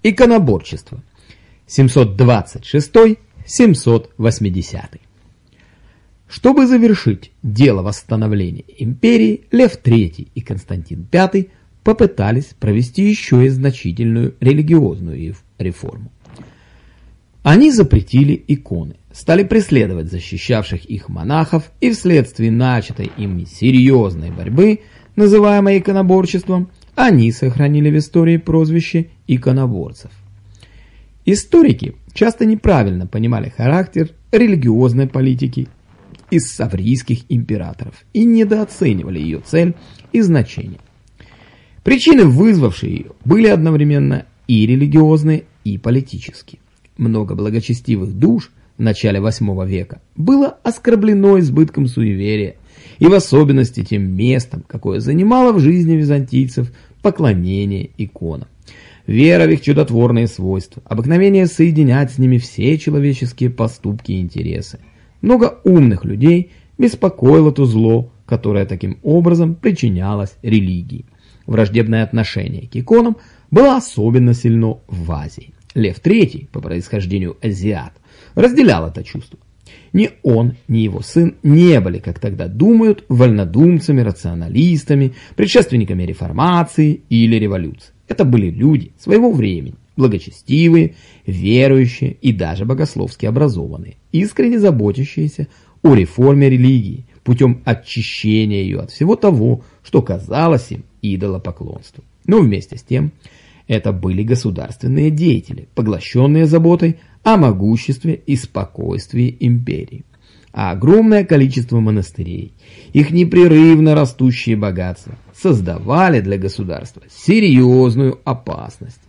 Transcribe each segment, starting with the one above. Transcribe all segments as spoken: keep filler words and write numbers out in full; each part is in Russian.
Иконоборчество. семьсот двадцать шестой — семьсот восьмидесятый. Чтобы завершить дело восстановления империи, Лев третий и Константин пятый попытались провести еще и значительную религиозную реформу. Они запретили иконы, стали преследовать защищавших их монахов, и вследствие начатой ими серьезной борьбы, называемой иконоборчеством, они сохранили в истории прозвище иконоборцев. Историки часто неправильно понимали характер религиозной политики из саврийских императоров и недооценивали ее цель и значение. Причины, вызвавшие ее, были одновременно и религиозные, и политические. Много благочестивых душ в начале восьмого века было оскорблено избытком суеверия, и в особенности тем местом, какое занимало в жизни византийцев поклонение иконам. Вера в их чудотворные свойства, обыкновение соединять с ними все человеческие поступки и интересы. Много умных людей беспокоило то зло, которое таким образом причинялось религии. Враждебное отношение к иконам было особенно сильно в Азии. Лев третий, по происхождению азиат, разделял это чувство. Ни он, ни его сын не были, как тогда думают, вольнодумцами, рационалистами, предшественниками реформации или революции. Это были люди своего времени, благочестивые, верующие и даже богословски образованные, искренне заботящиеся о реформе религии путем очищения ее от всего того, что казалось им идолопоклонством. Но вместе с тем это были государственные деятели, поглощенные заботой о могуществе и спокойствии империи. А огромное количество монастырей, их непрерывно растущие богатства создавали для государства серьезную опасность.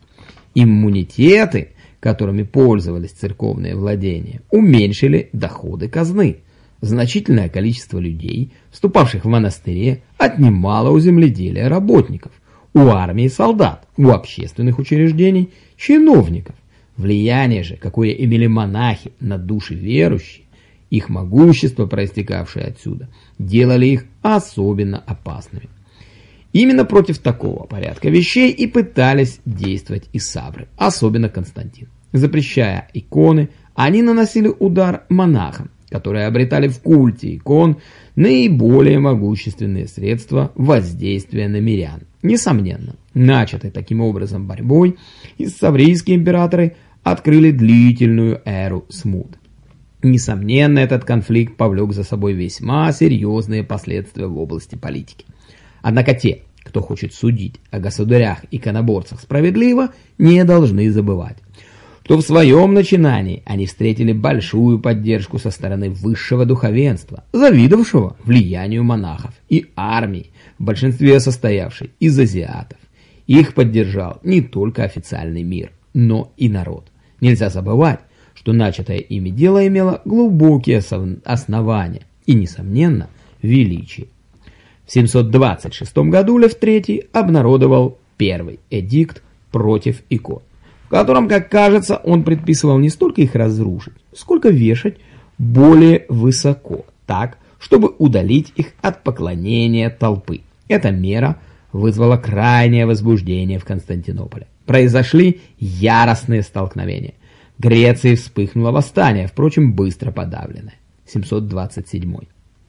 Иммунитеты, которыми пользовались церковные владения, уменьшили доходы казны. Значительное количество людей, вступавших в монастыри, отнимало у земледелия работников, у армии солдат, у общественных учреждений чиновников. Влияние же, какое имели монахи на души верующие, их могущество, проистекавшее отсюда, делали их особенно опасными. Именно против такого порядка вещей и пытались действовать и савры, особенно Константин. Запрещая иконы, они наносили удар монахам, которые обретали в культе икон наиболее могущественные средства воздействия на мирян. Несомненно, начатой таким образом борьбой, иссаврийские императоры открыли длительную эру смут. Несомненно, этот конфликт повлек за собой весьма серьезные последствия в области политики. Однако те, кто хочет судить о государях-иконоборцах справедливо, не должны забывать, что в своем начинании они встретили большую поддержку со стороны высшего духовенства, завидовавшего влиянию монахов, и армии, в большинстве состоявшей из азиатов. Их поддержал не только официальный мир, но и народ. Нельзя забывать, что начатое ими дело имело глубокие основания и, несомненно, величие. В семьсот двадцать шестом году Лев третий обнародовал первый эдикт против икон, в котором, как кажется, он предписывал не столько их разрушить, сколько вешать более высоко, так, чтобы удалить их от поклонения толпы. Эта мера вызвала крайнее возбуждение в Константинополе. Произошли яростные столкновения. В Греции вспыхнуло восстание, впрочем, быстро подавленное. семьсот двадцать седьмой.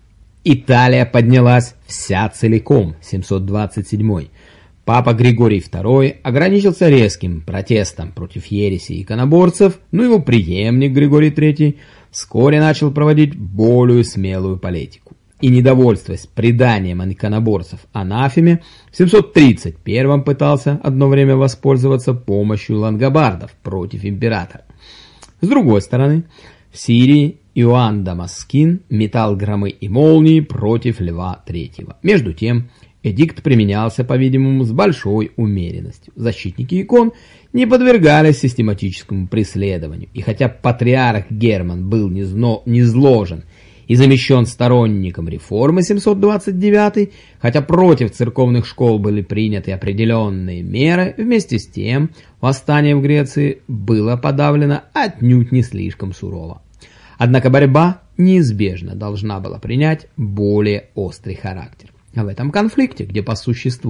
Италия поднялась вся целиком. семьсот двадцать седьмой. Папа Григорий второй ограничился резким протестом против ереси иконоборцев, но его преемник Григорий третий вскоре начал проводить более смелую политику. И, недовольствуясь преданием иконоборцев анафеме, в семьсот тридцать первом пытался одно время воспользоваться помощью лангобардов против императора. С другой стороны, в Сирии Иоанн Дамаскин метал громы и молнии против Льва третьего. Между тем, эдикт применялся, по-видимому, с большой умеренностью. Защитники икон не подвергались систематическому преследованию, и хотя патриарх Герман был низложен и замещен сторонником реформы семьсот двадцать девятый, хотя против церковных школ были приняты определенные меры, вместе с тем восстание в Греции было подавлено отнюдь не слишком сурово. Однако борьба неизбежно должна была принять более острый характер. В этом конфликте, где по существу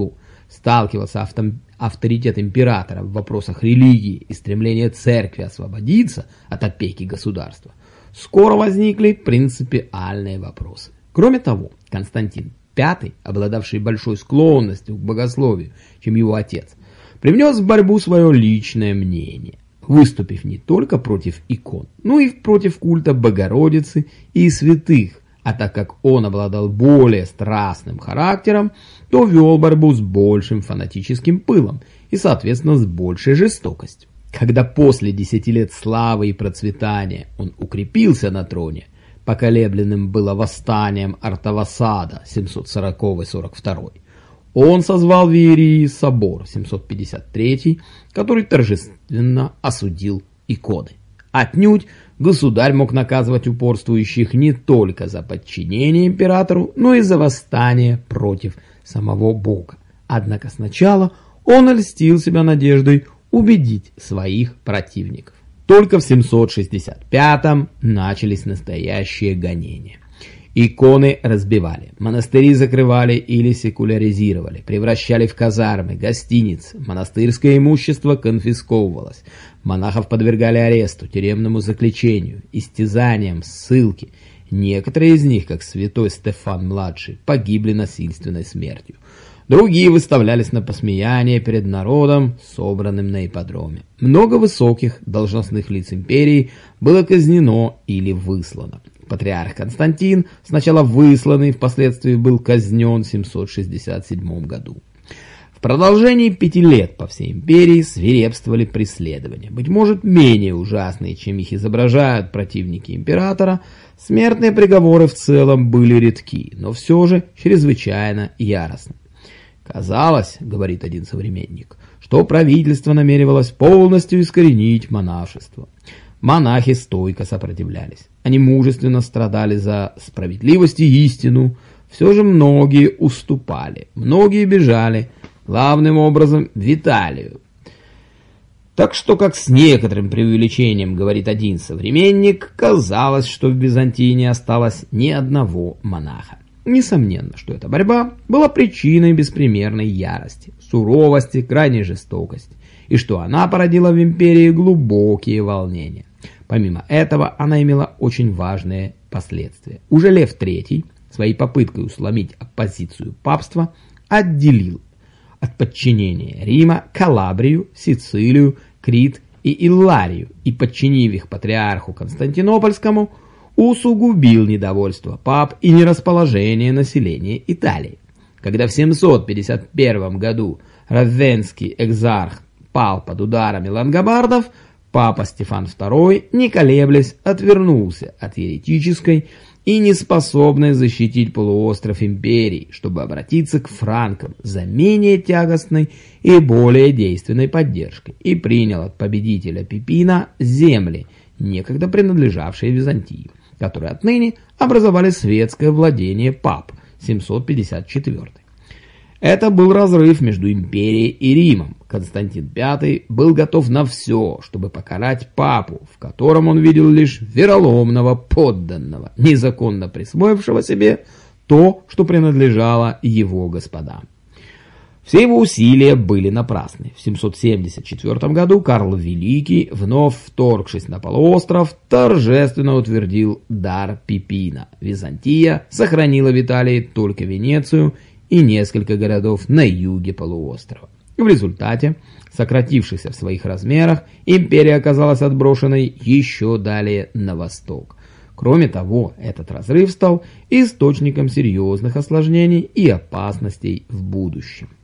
сталкивался авторитет императора в вопросах религии и стремление церкви освободиться от опеки государства, скоро возникли принципиальные вопросы. Кроме того, Константин Пятый, обладавший большой склонностью к богословию, чем его отец, привнес в борьбу свое личное мнение, выступив не только против икон, но и против культа Богородицы и святых, а так как он обладал более страстным характером, то вел борьбу с большим фанатическим пылом и, соответственно, с большей жестокостью. Когда после десяти лет славы и процветания он укрепился на троне, поколебленным было восстанием Артавасада семьсот сороковый — сорок второй, он созвал в Иерии собор семьсот пятьдесят третий, который торжественно осудил иконы. Отнюдь государь мог наказывать упорствующих не только за подчинение императору, но и за восстание против самого Бога. Однако сначала он льстил себя надеждой убедить своих противников. Только в семьсот шестьдесят пятом начались настоящие гонения. Иконы разбивали, монастыри закрывали или секуляризировали, превращали в казармы, гостиницы, монастырское имущество конфисковывалось, монахов подвергали аресту, тюремному заключению, истязаниям, ссылке. Некоторые из них, как святой Стефан-младший, погибли насильственной смертью. Другие выставлялись на посмеяние перед народом, собранным на ипподроме. Много высоких должностных лиц империи было казнено или выслано. Патриарх Константин, сначала высланный, впоследствии был казнен в семьсот шестьдесят седьмом году. В продолжении пяти лет по всей империи свирепствовали преследования, быть может менее ужасные, чем их изображают противники императора. Смертные приговоры в целом были редки, но все же чрезвычайно яростны. «Казалось, — говорит один современник, — что правительство намеревалось полностью искоренить монашество. Монахи стойко сопротивлялись. Они мужественно страдали за справедливость и истину. Все же многие уступали, многие бежали, главным образом в Италию. Так что, как с некоторым преувеличением говорит один современник, казалось, что в Византии не осталось ни одного монаха. Несомненно, что эта борьба была причиной беспримерной ярости, суровости, крайней жестокости, и что она породила в империи глубокие волнения. Помимо этого, она имела очень важные последствия. Уже Лев третий, своей попыткой сломить оппозицию папства, отделил от подчинения Рима Калабрию, Сицилию, Крит и Илларию и, подчинив их патриарху Константинопольскому, усугубил недовольство пап и нерасположение населения Италии. Когда в семьсот пятьдесят первом году Равенский экзарх пал под ударами лангобардов, папа Стефан второй, не колеблясь, отвернулся от еретической и неспособной защитить полуостров империи, чтобы обратиться к франкам за менее тягостной и более действенной поддержкой, и принял от победителя Пипина земли, некогда принадлежавшие Византии, которые отныне образовали светское владение пап, семьсот пятьдесят четвёртый. Это был разрыв между империей и Римом. Константин Пятый был готов на все, чтобы покарать папу, в котором он видел лишь вероломного подданного, незаконно присвоившего себе то, что принадлежало его господам. Все его усилия были напрасны. В семьсот семьдесят четвёртом году Карл Великий, вновь вторгшись на полуостров, торжественно утвердил дар Пипина. Византия сохранила в Италии только Венецию и несколько городов на юге полуострова. В результате, сократившись в своих размерах, империя оказалась отброшенной еще далее на восток. Кроме того, этот разрыв стал источником серьезных осложнений и опасностей в будущем.